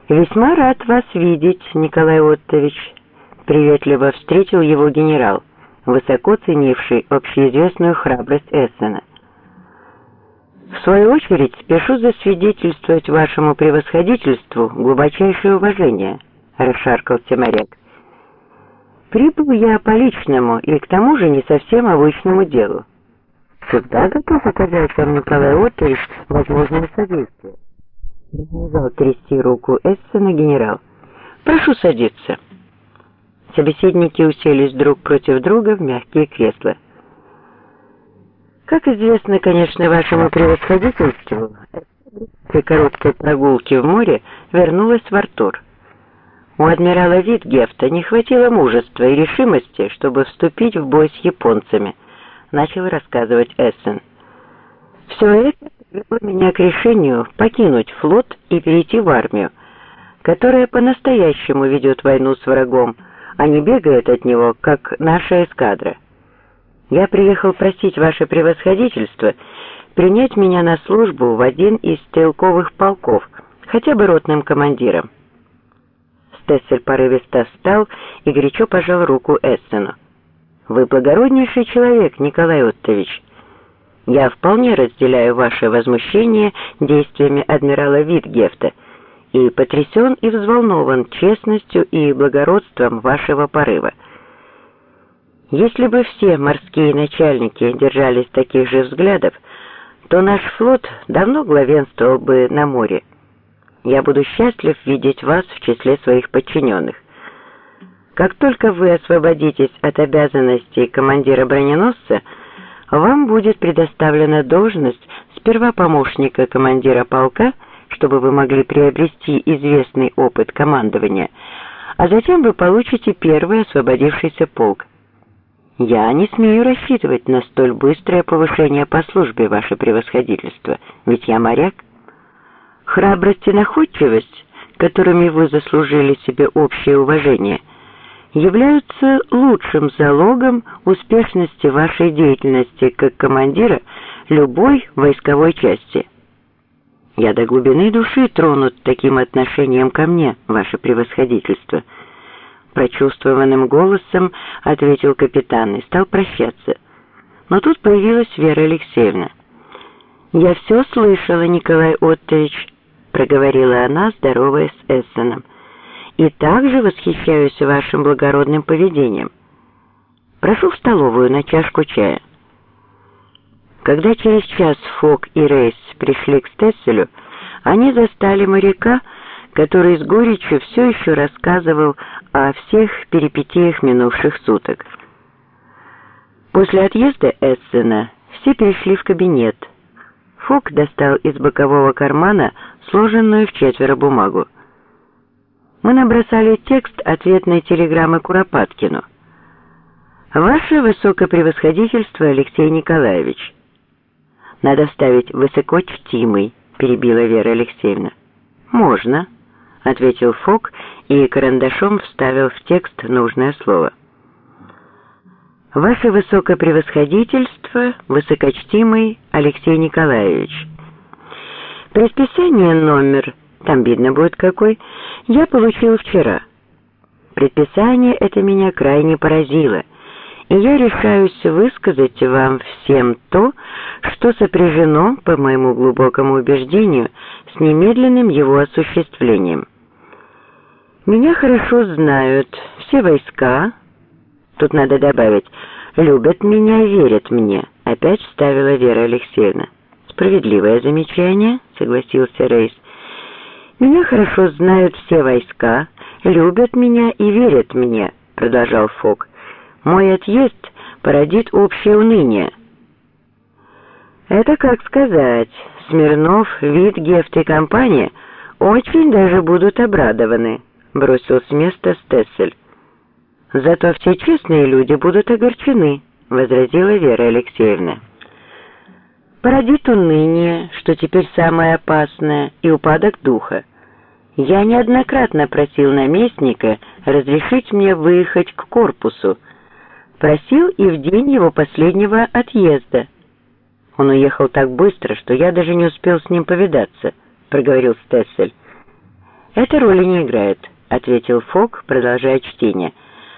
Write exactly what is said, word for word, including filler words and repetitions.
«Весьма рад вас видеть, Николай Оттович», — приветливо встретил его генерал, высоко ценивший общеизвестную храбрость Эссена. «В свою очередь спешу засвидетельствовать вашему превосходительству глубочайшее уважение», — расшаркался моряк. «Прибыл я по личному и к тому же не совсем обычному делу. Всегда готов оказать вам, Николай Оттович, возможное содействие». Продолжал трясти руку Эссена генерал. «Прошу садиться». Собеседники уселись друг против друга в мягкие кресла. Как известно, конечно, вашему превосходительству, при короткой прогулке в море вернулась в Артур. У адмирала Витгефта не хватило мужества и решимости, чтобы вступить в бой с японцами, начал рассказывать Эссен. Все это привело меня к решению покинуть флот и перейти в армию, которая по-настоящему ведет войну с врагом, а не бегает от него, как наша эскадра. Я приехал просить ваше превосходительство принять меня на службу в один из стрелковых полков, хотя бы ротным командиром. Стессель порывисто встал и горячо пожал руку Эссену. «Вы благороднейший человек, Николай Оттович. Я вполне разделяю ваше возмущение действиями адмирала Витгефта и потрясен и взволнован честностью и благородством вашего порыва. Если бы все морские начальники держались таких же взглядов, то наш флот давно главенствовал бы на море. Я буду счастлив видеть вас в числе своих подчиненных. Как только вы освободитесь от обязанностей командира броненосца, вам будет предоставлена должность сперва помощника командира полка, чтобы вы могли приобрести известный опыт командования, а затем вы получите первый освободившийся полк. Я не смею рассчитывать на столь быстрое повышение по службе, ваше превосходительство, ведь я моряк. Храбрость и находчивость, которыми вы заслужили себе общее уважение, являются лучшим залогом успешности вашей деятельности как командира любой войсковой части. Я до глубины души тронут таким отношением ко мне, ваше превосходительство. Прочувствованным голосом ответил капитан и стал прощаться. Но тут появилась Вера Алексеевна. «Я все слышала, Николай Оттович», — проговорила она, здороваясь с Эссеном. «И также восхищаюсь вашим благородным поведением. Прошу в столовую на чашку чая». Когда через час Фок и Рейс пришли к Стесселю, они застали моряка, который с горечью все еще рассказывал о всех перипетиях минувших суток. После отъезда Эссена все перешли в кабинет. Фок достал из бокового кармана сложенную в четверо бумагу. Мы набросали текст ответной телеграммы Куропаткину. «Ваше высокопревосходительство, Алексей Николаевич». «Надо вставить «высокочтимый», — перебила Вера Алексеевна. «Можно», — ответил Фок и карандашом вставил в текст нужное слово. «Ваше высокопревосходительство, высокочтимый Алексей Николаевич. Предписание номер, там видно будет какой, я получил вчера. Предписание это меня крайне поразило, и я решаюсь высказать вам всем то, что сопряжено, по моему глубокому убеждению, с немедленным его осуществлением. Меня хорошо знают все войска, тут надо добавить, любят меня и верят мне», — опять вставила Вера Алексеевна. «Справедливое замечание», — согласился Рейс. «Меня хорошо знают все войска, любят меня и верят мне», — продолжал Фок. «Мой отъезд породит общее уныние». «Это как сказать, Смирнов, Витгефт и компания очень даже будут обрадованы», — бросил с места Стессель. «Зато все честные люди будут огорчены», — возразила Вера Алексеевна. «Породит уныние, что теперь самое опасное, и упадок духа. Я неоднократно просил наместника разрешить мне выехать к корпусу. Просил и в день его последнего отъезда. Он уехал так быстро, что я даже не успел с ним повидаться», — проговорил Стессель. «Это роли не играет», — ответил Фок, продолжая чтение.